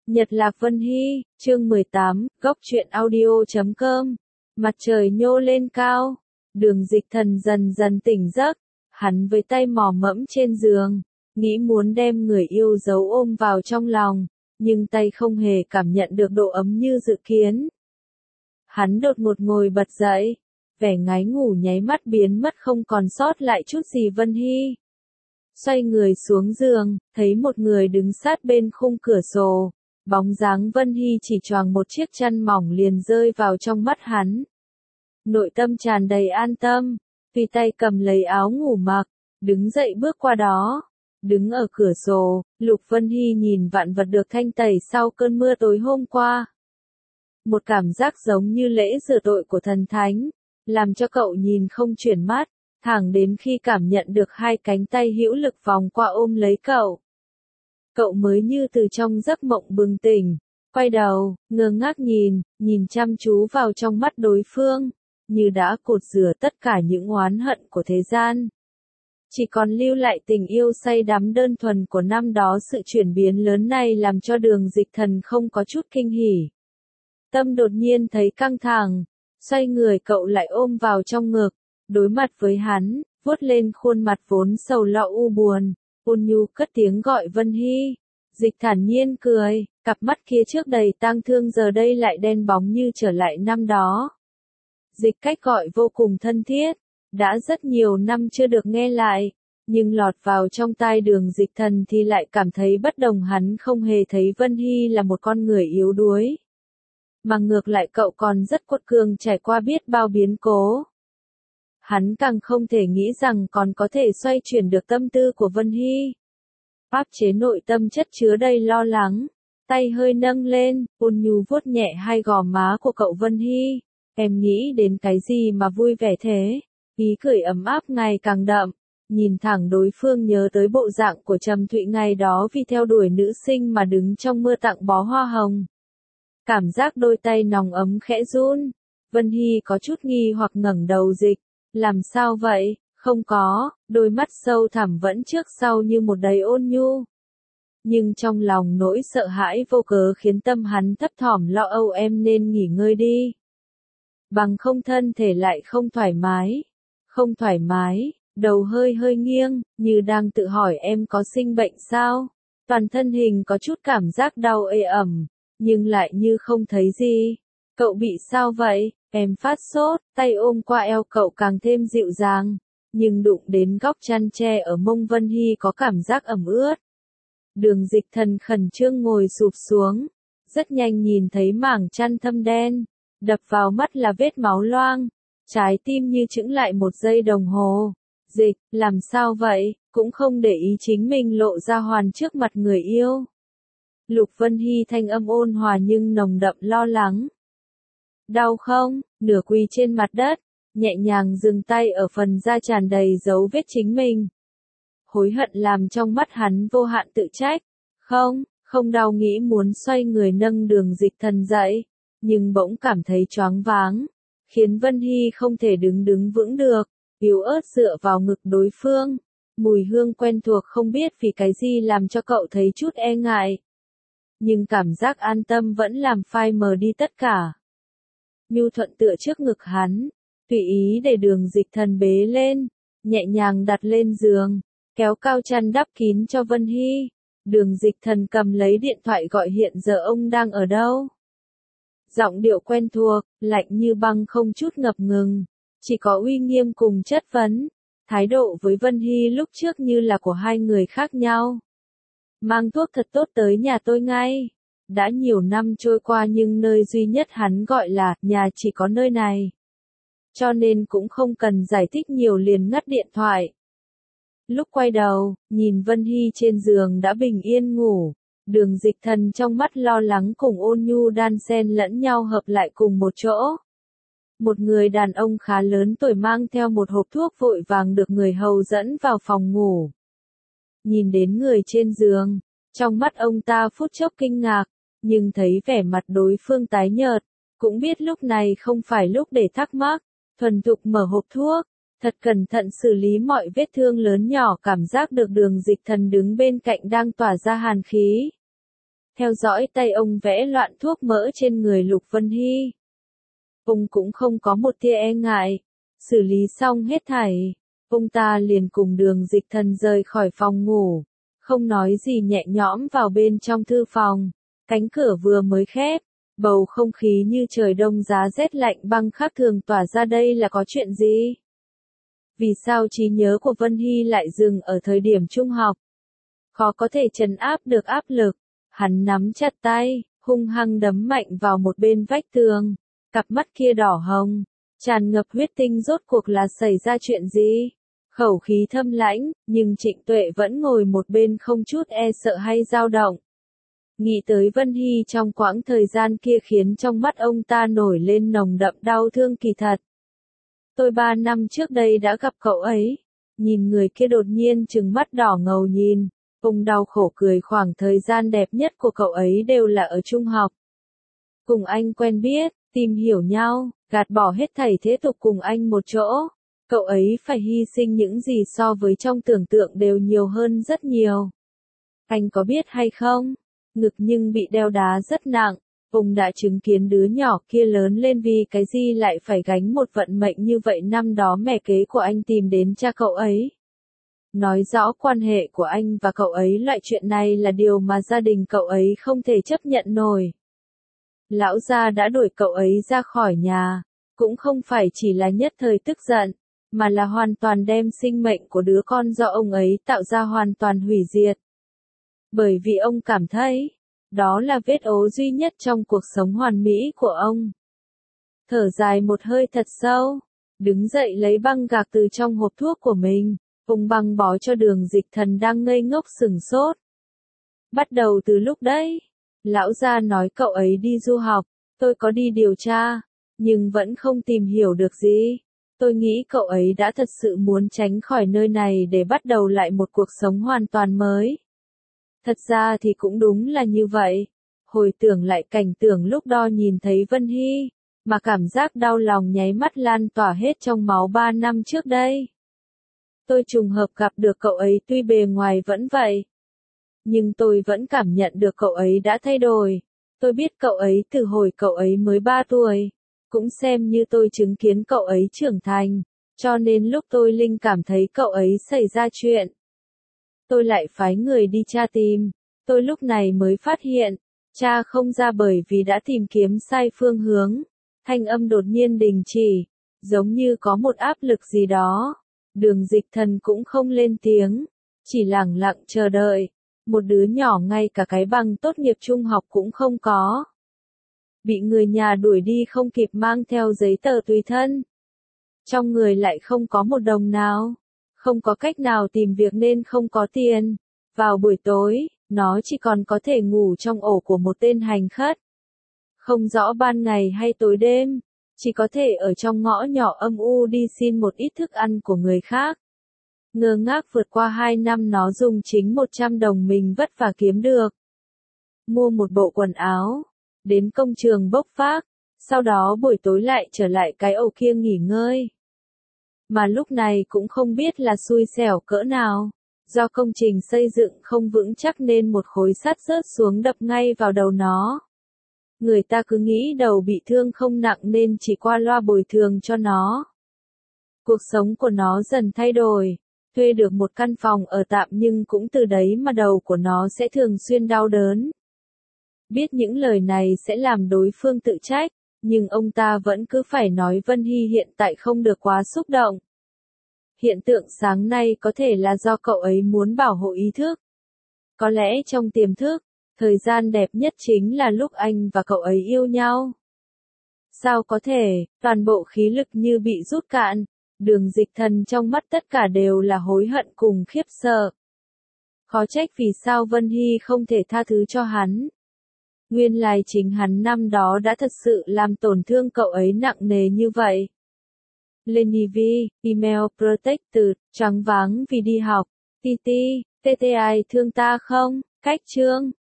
Nhật Lạc Vân Hy, chương 18, góc truyện audio.com. Mặt trời nhô lên cao, Đường Dịch Thần dần dần tỉnh giấc, hắn với tay mò mẫm trên giường, nghĩ muốn đem người yêu dấu ôm vào trong lòng, nhưng tay không hề cảm nhận được độ ấm như dự kiến. Hắn đột ngột ngồi bật dậy, vẻ ngái ngủ nháy mắt biến mất không còn sót lại chút gì. Vân Hy xoay người xuống giường, thấy một người đứng sát bên khung cửa sổ. Bóng dáng Vân Hy chỉ choàng một chiếc chăn mỏng liền rơi vào trong mắt hắn. Nội tâm tràn đầy an tâm, vì tay cầm lấy áo ngủ mặc, đứng dậy bước qua đó. Đứng ở cửa sổ, Lục Vân Hy nhìn vạn vật được thanh tẩy sau cơn mưa tối hôm qua. Một cảm giác giống như lễ rửa tội của thần thánh, làm cho cậu nhìn không chuyển mắt, thẳng đến khi cảm nhận được hai cánh tay hữu lực vòng qua ôm lấy cậu. Cậu mới như từ trong giấc mộng bừng tỉnh, quay đầu, ngơ ngác nhìn chăm chú vào trong mắt đối phương, như đã cột rửa tất cả những oán hận của thế gian. Chỉ còn lưu lại tình yêu say đắm đơn thuần của năm đó. Sự chuyển biến lớn này làm cho Đường Dịch Thần không có chút kinh hỉ. Tâm đột nhiên thấy căng thẳng, xoay người cậu lại ôm vào trong ngực, đối mặt với hắn, vuốt lên khuôn mặt vốn sầu lo u buồn. Ôn nhu cất tiếng gọi Vân Hy. Dịch thản nhiên cười, cặp mắt kia trước đầy tang thương giờ đây lại đen bóng như trở lại năm đó. Dịch cách gọi vô cùng thân thiết, đã rất nhiều năm chưa được nghe lại, nhưng lọt vào trong tai Đường Dịch Thần thì lại cảm thấy bất đồng. Hắn không hề thấy Vân Hy là một con người yếu đuối, mà ngược lại cậu còn rất quật cường, trải qua biết bao biến cố. Hắn càng không thể nghĩ rằng còn có thể xoay chuyển được tâm tư của Vân Hy. Áp chế nội tâm chất chứa đầy lo lắng, tay hơi nâng lên, ôn nhu vuốt nhẹ hai gò má của cậu. Vân Hy, em nghĩ đến cái gì mà vui vẻ thế? Ý cười ấm áp ngày càng đậm, nhìn thẳng đối phương nhớ tới bộ dạng của Trầm Thụy ngày đó vì theo đuổi nữ sinh mà đứng trong mưa tặng bó hoa hồng. Cảm giác đôi tay nòng ấm khẽ run, Vân Hy có chút nghi hoặc ngẩng đầu. Dịch, làm sao vậy? Không có, đôi mắt sâu thẳm vẫn trước sau như một đầy ôn nhu. Nhưng trong lòng nỗi sợ hãi vô cớ khiến tâm hắn thấp thỏm lo âu. Em nên nghỉ ngơi đi, bằng không thân thể lại không thoải mái. Không thoải mái, đầu hơi nghiêng, như đang tự hỏi em có sinh bệnh sao? Toàn thân hình có chút cảm giác đau ê ẩm, nhưng lại như không thấy gì. Cậu bị sao vậy? Em phát sốt. Tay ôm qua eo cậu càng thêm dịu dàng, nhưng đụng đến góc chăn tre ở mông Vân Hy có cảm giác ẩm ướt. Đường Dịch Thần khẩn trương ngồi sụp xuống, rất nhanh nhìn thấy mảng chăn thâm đen, đập vào mắt là vết máu loang, trái tim như chững lại một giây đồng hồ. Dịch, làm sao vậy? Cũng không để ý chính mình lộ ra hoàn trước mặt người yêu. Lục Vân Hy thanh âm ôn hòa nhưng nồng đậm lo lắng. Đau không? Nửa quỳ trên mặt đất, nhẹ nhàng dừng tay ở phần da tràn đầy dấu vết chính mình. Hối hận làm trong mắt hắn vô hạn tự trách. Không đau. Nghĩ muốn xoay người nâng Đường Dịch Thần dậy, nhưng bỗng cảm thấy choáng váng, khiến Vân Hy không thể đứng vững được, yếu ớt dựa vào ngực đối phương. Mùi hương quen thuộc không biết vì cái gì làm cho cậu thấy chút e ngại. Nhưng cảm giác an tâm vẫn làm phai mờ đi tất cả. Nhu thuận tựa trước ngực hắn, tùy ý để Đường Dịch Thần bế lên, nhẹ nhàng đặt lên giường, kéo cao chăn đắp kín cho Vân Hy. Đường Dịch Thần cầm lấy điện thoại gọi hiện giờ ông đang ở đâu. Giọng điệu quen thuộc, lạnh như băng không chút ngập ngừng, chỉ có uy nghiêm cùng chất vấn. Thái độ với Vân Hy lúc trước như là của hai người khác nhau. Mang thuốc thật tốt tới nhà tôi ngay. Đã nhiều năm trôi qua nhưng nơi duy nhất hắn gọi là nhà chỉ có nơi này. Cho nên cũng không cần giải thích nhiều, liền ngắt điện thoại. Lúc quay đầu, nhìn Vân Hy trên giường đã bình yên ngủ, Đường Dịch Thần trong mắt lo lắng cùng ôn nhu đan xen lẫn nhau hợp lại cùng một chỗ. Một người đàn ông khá lớn tuổi mang theo một hộp thuốc vội vàng được người hầu dẫn vào phòng ngủ. Nhìn đến người trên giường, trong mắt ông ta phút chốc kinh ngạc, nhưng thấy vẻ mặt đối phương tái nhợt, cũng biết lúc này không phải lúc để thắc mắc, thuần thục mở hộp thuốc, thật cẩn thận xử lý mọi vết thương lớn nhỏ. Cảm giác được Đường Dịch Thần đứng bên cạnh đang tỏa ra hàn khí. theo dõi tay ông vẽ loạn thuốc mỡ trên người Lục Vân Hy. Ông cũng không có một tia e ngại. Xử lý xong hết thảy, ông ta liền cùng Đường Dịch Thần rời khỏi phòng ngủ, không nói gì nhẹ nhõm vào bên trong thư phòng. Cánh cửa vừa mới khép, bầu không khí như trời đông giá rét lạnh băng khác thường tỏa ra. Đây là có chuyện gì? Vì sao trí nhớ của Vân Hy lại dừng ở thời điểm trung học? Khó có thể trấn áp được áp lực, hắn nắm chặt tay, hung hăng đấm mạnh vào một bên vách tường, cặp mắt kia đỏ hồng, tràn ngập huyết tinh. Rốt cuộc là xảy ra chuyện gì? Khẩu khí thâm lãnh, nhưng Trịnh Tuệ vẫn ngồi một bên không chút e sợ hay dao động. Nghĩ tới Vân Hy trong quãng thời gian kia khiến trong mắt ông ta nổi lên nồng đậm đau thương. Kỳ thật, tôi 3 năm trước đây đã gặp cậu ấy. Nhìn người kia đột nhiên trừng mắt đỏ ngầu nhìn, ông đau khổ cười. Khoảng thời gian đẹp nhất của cậu ấy đều là ở trung học. Cùng anh quen biết, tìm hiểu nhau, gạt bỏ hết thảy thế tục cùng anh một chỗ. Cậu ấy phải hy sinh những gì so với trong tưởng tượng đều nhiều hơn rất nhiều. Anh có biết hay không? Ngực nhưng bị đeo đá rất nặng. Ông đã chứng kiến đứa nhỏ kia lớn lên, vì cái gì lại phải gánh một vận mệnh như vậy. Năm đó mẹ kế của anh tìm đến cha cậu ấy, nói rõ quan hệ của anh và cậu ấy. Loại chuyện này là điều mà gia đình cậu ấy không thể chấp nhận nổi. Lão gia đã đuổi cậu ấy ra khỏi nhà, cũng không phải chỉ là nhất thời tức giận, mà là hoàn toàn đem sinh mệnh của đứa con do ông ấy tạo ra hoàn toàn hủy diệt. Bởi vì ông cảm thấy, đó là vết ố duy nhất trong cuộc sống hoàn mỹ của ông. Thở dài một hơi thật sâu, đứng dậy lấy băng gạc từ trong hộp thuốc của mình, ông băng bó cho Đường Dịch Thần đang ngây ngốc sửng sốt. Bắt đầu từ lúc đấy, lão gia nói cậu ấy đi du học, tôi có đi điều tra, nhưng vẫn không tìm hiểu được gì. Tôi nghĩ cậu ấy đã thật sự muốn tránh khỏi nơi này để bắt đầu lại một cuộc sống hoàn toàn mới. Thật ra thì cũng đúng là như vậy. Hồi tưởng lại cảnh tượng lúc đó nhìn thấy Vân Hy, mà cảm giác đau lòng nháy mắt lan tỏa hết trong máu 3 năm trước đây. Tôi trùng hợp gặp được cậu ấy, tuy bề ngoài vẫn vậy, nhưng tôi vẫn cảm nhận được cậu ấy đã thay đổi. Tôi biết cậu ấy từ hồi cậu ấy mới 3 tuổi, cũng xem như tôi chứng kiến cậu ấy trưởng thành, cho nên lúc tôi linh cảm thấy cậu ấy xảy ra chuyện, tôi lại phái người đi tra tìm. Tôi lúc này mới phát hiện, tra không ra bởi vì đã tìm kiếm sai phương hướng. Thanh âm đột nhiên đình chỉ, giống như có một áp lực gì đó. Đường Dịch Thần cũng không lên tiếng, chỉ lặng lặng chờ đợi. Một đứa nhỏ ngay cả cái bằng tốt nghiệp trung học cũng không có, bị người nhà đuổi đi không kịp mang theo giấy tờ tùy thân, trong người lại không có một đồng nào, không có cách nào tìm việc nên không có tiền. Vào buổi tối, nó chỉ còn có thể ngủ trong ổ của một tên hành khất. Không rõ ban ngày hay tối đêm, chỉ có thể ở trong ngõ nhỏ âm u đi xin một ít thức ăn của người khác. Ngơ ngác vượt qua 2 năm, nó dùng chính 100 đồng mình vất vả kiếm được, mua một bộ quần áo, đến công trường bốc vác, sau đó buổi tối lại trở lại cái ổ kia nghỉ ngơi. Mà lúc này cũng không biết là xui xẻo cỡ nào, do công trình xây dựng không vững chắc nên một khối sắt rớt xuống đập ngay vào đầu nó. Người ta cứ nghĩ đầu bị thương không nặng nên chỉ qua loa bồi thường cho nó. Cuộc sống của nó dần thay đổi, thuê được một căn phòng ở tạm, nhưng cũng từ đấy mà đầu của nó sẽ thường xuyên đau đớn. Biết những lời này sẽ làm đối phương tự trách, nhưng ông ta vẫn cứ phải nói Vân Hy hiện tại không được quá xúc động. Hiện tượng sáng nay có thể là do cậu ấy muốn bảo hộ ý thức. Có lẽ trong tiềm thức, thời gian đẹp nhất chính là lúc anh và cậu ấy yêu nhau. Sao có thể, toàn bộ khí lực như bị rút cạn. Đường Dịch Thần trong mắt tất cả đều là hối hận cùng khiếp sợ. Khó trách vì sao Vân Hy không thể tha thứ cho hắn. Nguyên lai chính hắn năm đó đã thật sự làm tổn thương cậu ấy nặng nề như vậy. Lenny V, email protected, choáng váng vì đi học. TT, TTI thương ta không? Cách chương.